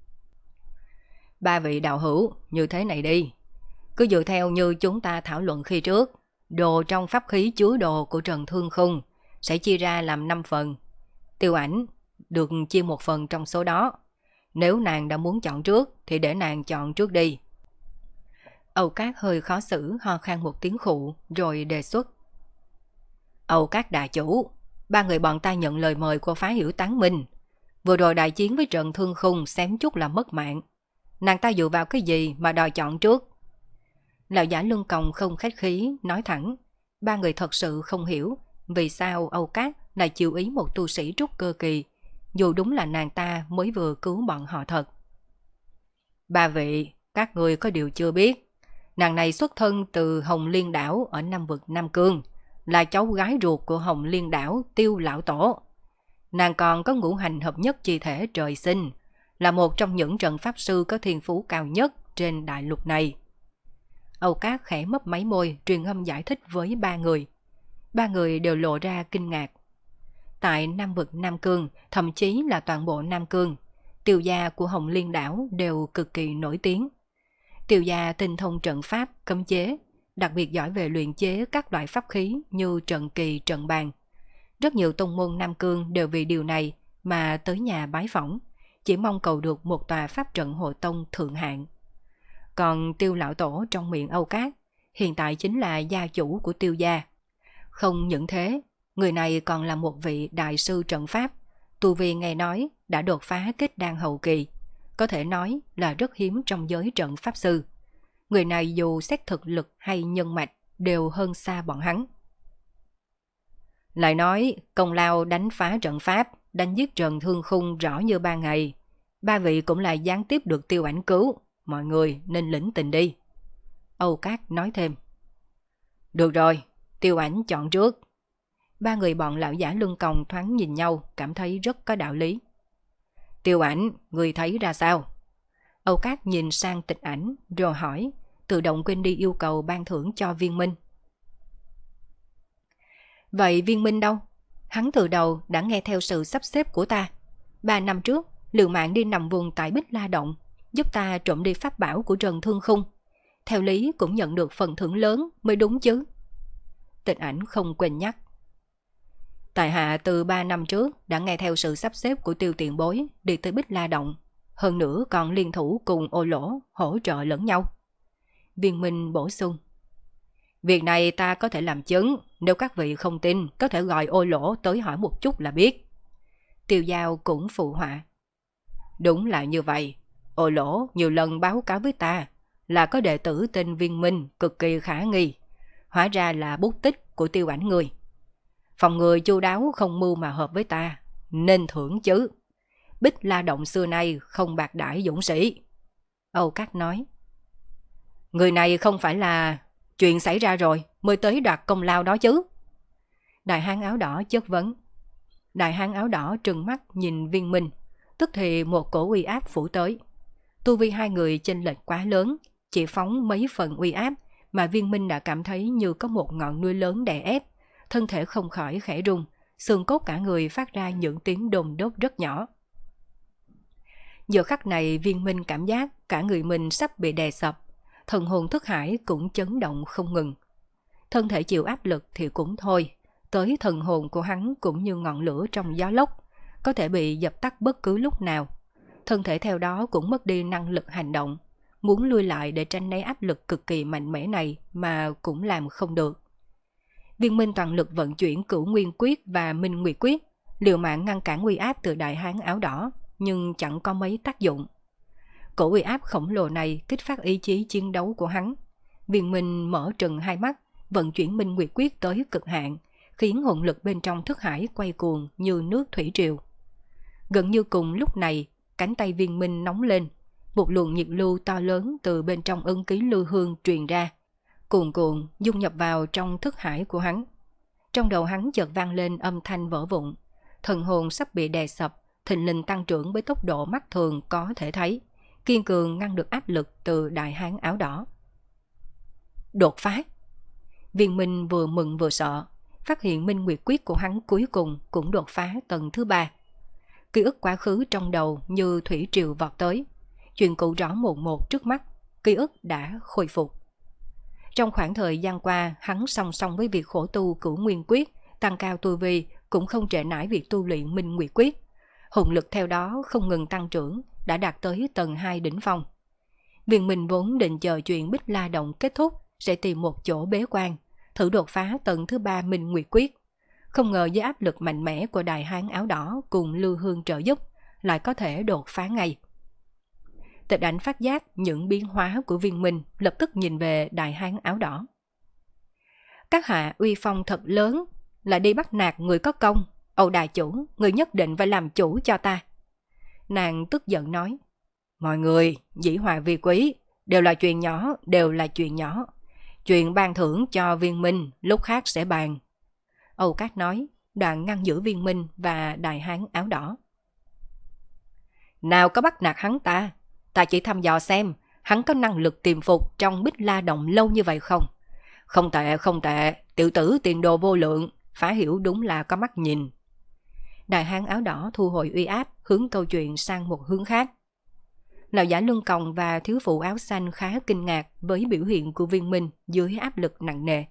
3 vị đạo hữu, như thế này đi. Cứ dựa theo như chúng ta thảo luận khi trước. Đồ trong pháp khí chứa đồ của Trần Thương Khung sẽ chia ra làm 5 phần. Tiêu Ảnh được chia 1 phần trong số đó. Nếu nàng đã muốn chọn trước thì để nàng chọn trước đi. Âu Cát hơi khó xử ho khan một tiếng khụ rồi đề xuất. Âu Cát đại chủ, 3 người bọn ta nhận lời mời của phá hiểu Tán Minh. Vừa rồi đại chiến với Trần Thương Khung xém chút là mất mạng. Nàng ta dựa vào cái gì mà đòi chọn trước? Lão Giả Luân Còng không khách khí nói thẳng. 3 người thật sự không hiểu vì sao Âu Cát lại chịu ý một tu sĩ trúc cơ kỳ, dù đúng là nàng ta mới vừa cứu bọn họ thật. 3 vị, các người có điều chưa biết. Nàng này xuất thân từ Hồng Liên Đảo ở Nam vực Nam Cương, là cháu gái ruột của Hồng Liên Đảo Tiêu Lão Tổ. Nàng còn có ngũ hành hợp nhất chi thể trời sinh, là một trong những trận pháp sư có thiên phú cao nhất trên đại lục này. Âu Cát khẽ mấp máy môi truyền âm giải thích với 3 người. 3 người đều lộ ra kinh ngạc. Tại Nam vực Nam Cương, thậm chí là toàn bộ Nam Cương, Tiêu gia của Hồng Liên Đảo đều cực kỳ nổi tiếng. Tiêu gia tinh thông trận pháp, cấm chế, đặc biệt giỏi về luyện chế các loại pháp khí như trận kỳ, trận bàn. Rất nhiều tông môn Nam Cương đều vì điều này mà tới nhà bái phỏng, chỉ mong cầu được một tòa pháp trận hộ tông thượng hạng. Còn Tiêu Lão Tổ trong miệng Âu Cát hiện tại chính là gia chủ của Tiêu gia. Không những thế, người này còn là một vị đại sư trận pháp, tu vi nghe nói đã đột phá kết đan hậu kỳ, có thể nói là rất hiếm trong giới trận pháp sư. Người này dù xét thực lực hay nhân mạch đều hơn xa bọn hắn. Lại nói công lao đánh phá trận pháp, đánh giết Trần Thương Khung rõ như ban ngày. Ba vị cũng là gián tiếp được Tiêu Ảnh cứu, mọi người nên lĩnh tình đi. Âu Cát nói thêm. Được rồi, Tiêu Ảnh chọn trước. Ba người bọn lão giả lưng còng thoáng nhìn nhau, cảm thấy rất có đạo lý. Tiêu Ảnh, người thấy ra sao? Âu Cát nhìn sang Tịch Ảnh rồi hỏi, tự động quên đi yêu cầu ban thưởng cho Viên Minh. Vậy Viên Minh đâu? Hắn từ đầu đã nghe theo sự sắp xếp của ta. 3 năm trước, liều mạng đi nằm vùng tại Bích La Động, giúp ta trộm đi pháp bảo của Trần Thương Khung. Theo lý cũng nhận được phần thưởng lớn mới đúng chứ. Tịch Ảnh không quên nhắc. Tại hạ từ 3 năm trước đã nghe theo sự sắp xếp của Tiêu tiền bối đi tới Bích La Động. Hơn nữa còn liên thủ cùng Ô Lỗ hỗ trợ lẫn nhau. Viên Minh bổ sung. Việc này ta có thể làm chứng, nếu các vị không tin có thể gọi Ô Lỗ tới hỏi một chút là biết. Tiêu Giao cũng phụ họa. Đúng là như vậy, Ô Lỗ nhiều lần báo cáo với ta là có đệ tử tên Viên Minh cực kỳ khả nghi, hóa ra là bút tích của Tiêu Ảnh người. Phòng người chu đáo không mưu mà hợp với ta, nên thưởng chứ. Bích La Động xưa nay không bạc đãi dũng sĩ. Âu Cát nói. Người này không phải là chuyện xảy ra rồi mới tới đoạt công lao đó chứ? Đại hán áo đỏ chất vấn. Đại hán áo đỏ trừng mắt nhìn Viên Minh, tức thì một cổ uy áp phủ tới. Tu vi hai người chênh lệch quá lớn, chỉ phóng mấy phần uy áp mà Viên Minh đã cảm thấy như có một ngọn núi lớn đè ép, thân thể không khỏi khẽ rung, xương cốt cả người phát ra những tiếng đùng đốt rất nhỏ. Giờ khắc này Viên Minh cảm giác cả người mình sắp bị đè sập, thần hồn thức hải cũng chấn động không ngừng. Thân thể chịu áp lực thì cũng thôi, tới thần hồn của hắn cũng như ngọn lửa trong gió lốc, có thể bị dập tắt bất cứ lúc nào. Thân thể theo đó cũng mất đi năng lực hành động, muốn lui lại để tránh né áp lực cực kỳ mạnh mẽ này mà cũng làm không được. Viên Minh toàn lực vận chuyển Cửu Nguyên Quyết và Minh Nguyệt Quyết, liều mạng ngăn cản uy áp từ đại hán áo đỏ, nhưng chẳng có mấy tác dụng. Cổ uy áp khổng lồ này kích phát ý chí chiến đấu của hắn. Viên Minh mở trừng hai mắt, vận chuyển Minh Nguyệt Quyết tới cực hạn, khiến hồn lực bên trong thức hải quay cuồng như nước thủy triều. Gần như cùng lúc này, cánh tay Viên Minh nóng lên, một luồng nhiệt lưu to lớn từ bên trong ân ký lưu hương truyền ra, cuồn cuộn dung nhập vào trong thức hải của hắn. Trong đầu hắn chợt vang lên âm thanh vỡ vụn, thần hồn sắp bị đè sập, thình lình tăng trưởng với tốc độ mắt thường có thể thấy, kiên cường ngăn được áp lực từ đại hán áo đỏ. Đột phá! Viên Minh vừa mừng vừa sợ, phát hiện Minh Nguyệt Quyết của hắn cuối cùng cũng đột phá tầng thứ 3. Ký ức quá khứ trong đầu như thủy triều vọt tới, chuyện cũ rõ mồn một trước mắt, ký ức đã khôi phục. Trong khoảng thời gian qua, hắn song song với việc khổ tu Cửu Nguyên Quyết, tăng cao tu vi, cũng không trễ nải việc tu luyện Minh Nguyệt Quyết. Hồn lực theo đó không ngừng tăng trưởng, đã đạt tới tầng 2 đỉnh phong. Viên Minh vốn định chờ chuyện Bích La Động kết thúc, sẽ tìm một chỗ bế quan, thử đột phá tầng thứ 3 Minh Nguyệt Quyết. Không ngờ với áp lực mạnh mẽ của đại hán áo đỏ cùng Lưu Hương trợ giúp, lại có thể đột phá ngay. Tịch Ảnh phát giác những biến hóa của Viên Minh, lập tức nhìn về đại hán áo đỏ. Các hạ uy phong thật lớn, lại đi bắt nạt người có công. Âu đại chủ, người nhất định phải làm chủ cho ta. Nàng tức giận nói. Mọi người, dĩ hòa vi quý, đều là chuyện nhỏ, đều là chuyện nhỏ. Chuyện ban thưởng cho Viên Minh, lúc khác sẽ bàn. Âu Cát nói, đoạn ngăn giữ Viên Minh và đại hán áo đỏ. Nào có bắt nạt hắn ta, ta chỉ thăm dò xem hắn có năng lực tiềm phục trong Bích La Động lâu như vậy không. Không tệ, không tệ, tiểu tử tiền đồ vô lượng, Phá Hiểu đúng là có mắt nhìn. Đại hán áo đỏ thu hồi uy áp, hướng câu chuyện sang một hướng khác. Lão giả lưng còng và thiếu phụ áo xanh khá kinh ngạc với biểu hiện của Viên Minh dưới áp lực nặng nề.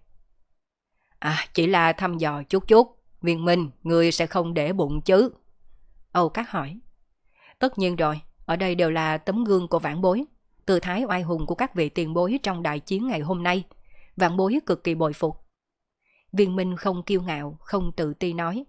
Chỉ là thăm dò chút chút, Viên Minh, ngươi sẽ không để bụng chứ? Âu Cát hỏi. Tất nhiên rồi, ở đây đều là tấm gương của vãn bối, tư thái oai hùng của các vị tiền bối trong đại chiến ngày hôm nay, vãn bối cực kỳ bội phục. Viên Minh không kiêu ngạo, không tự ti nói.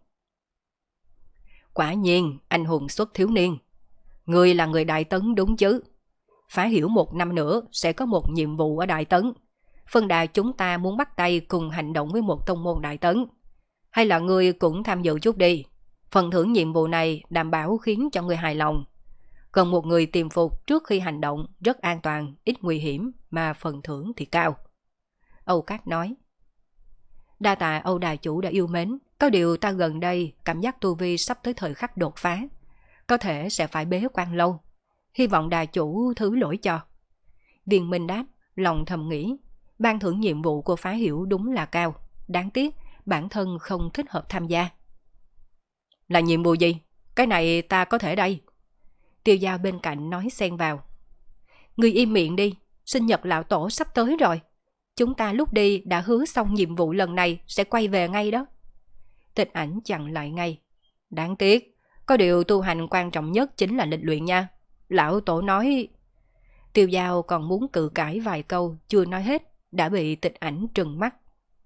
Quả nhiên, anh hùng xuất thiếu niên. Ngươi là người Đại Tấn đúng chứ? Phá Hiểu 1 năm nữa sẽ có một nhiệm vụ ở Đại Tấn. Phân đà chúng ta muốn bắt tay cùng hành động với một tông môn Đại Tấn. Hay là ngươi cũng tham dự chút đi. Phần thưởng nhiệm vụ này đảm bảo khiến cho ngươi hài lòng. Cần một người tiềm phục trước khi hành động, rất an toàn, ít nguy hiểm mà phần thưởng thì cao. Âu Cát nói. Đa tạ Âu đà chủ đã yêu mến, có điều ta gần đây cảm giác tu vi sắp tới thời khắc đột phá. Có thể sẽ phải bế quan lâu. Hy vọng đà chủ thứ lỗi cho. Viên Minh đáp, lòng thầm nghĩ, ban thưởng nhiệm vụ của Phá Hiểu đúng là cao. Đáng tiếc, bản thân không thích hợp tham gia. Là nhiệm vụ gì? Cái này ta có thể đây. Tiêu Giao bên cạnh nói xen vào. Ngươi im miệng đi, sinh nhật lão tổ sắp tới rồi. Chúng ta lúc đi đã hứa xong nhiệm vụ lần này sẽ quay về ngay đó. Tịch Ảnh chặn lại ngay. Đáng tiếc, có điều tu hành quan trọng nhất chính là lịch luyện nha. Lão tổ nói... Tiêu Giao còn muốn cự cãi vài câu, chưa nói hết, đã bị Tịch Ảnh trừng mắt.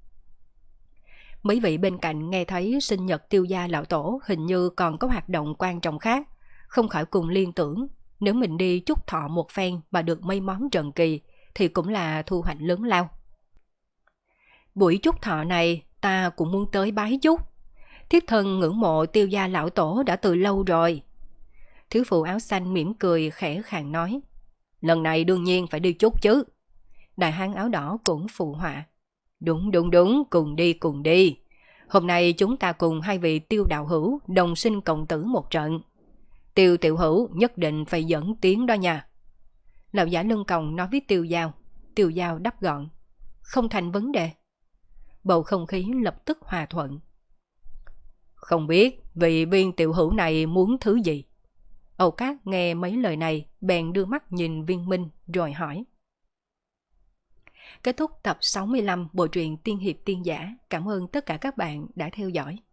Mấy vị bên cạnh nghe thấy sinh nhật Tiêu gia lão tổ hình như còn có hoạt động quan trọng khác, không khỏi cùng liên tưởng, nếu mình đi chúc thọ một phen mà được mấy món trần kỳ thì cũng là thu hoạch lớn lao. Buổi chúc thọ này ta cũng muốn tới bái chút. Thiếp thân ngưỡng mộ Tiêu gia lão tổ đã từ lâu rồi. Thiếu phụ áo xanh mỉm cười khẽ khàng nói. Lần này đương nhiên phải đi chút chứ. Đại hán áo đỏ cũng phụ họa. Đúng, cùng đi. Hôm nay chúng ta cùng hai vị Tiêu đạo hữu đồng sinh cộng tử một trận. Tiêu tiểu hữu nhất định phải dẫn tiếng đó nha. Lão giả lưng còng nói với Tiêu Giao đáp gọn. Không thành vấn đề. Bầu không khí lập tức hòa thuận. Không biết vị viên tiểu hữu này muốn thứ gì? Âu Cát nghe mấy lời này bèn đưa mắt nhìn Viên Minh rồi hỏi. Kết thúc tập 65 bộ truyện Tiên hiệp tiên giả. Cảm ơn tất cả các bạn đã theo dõi.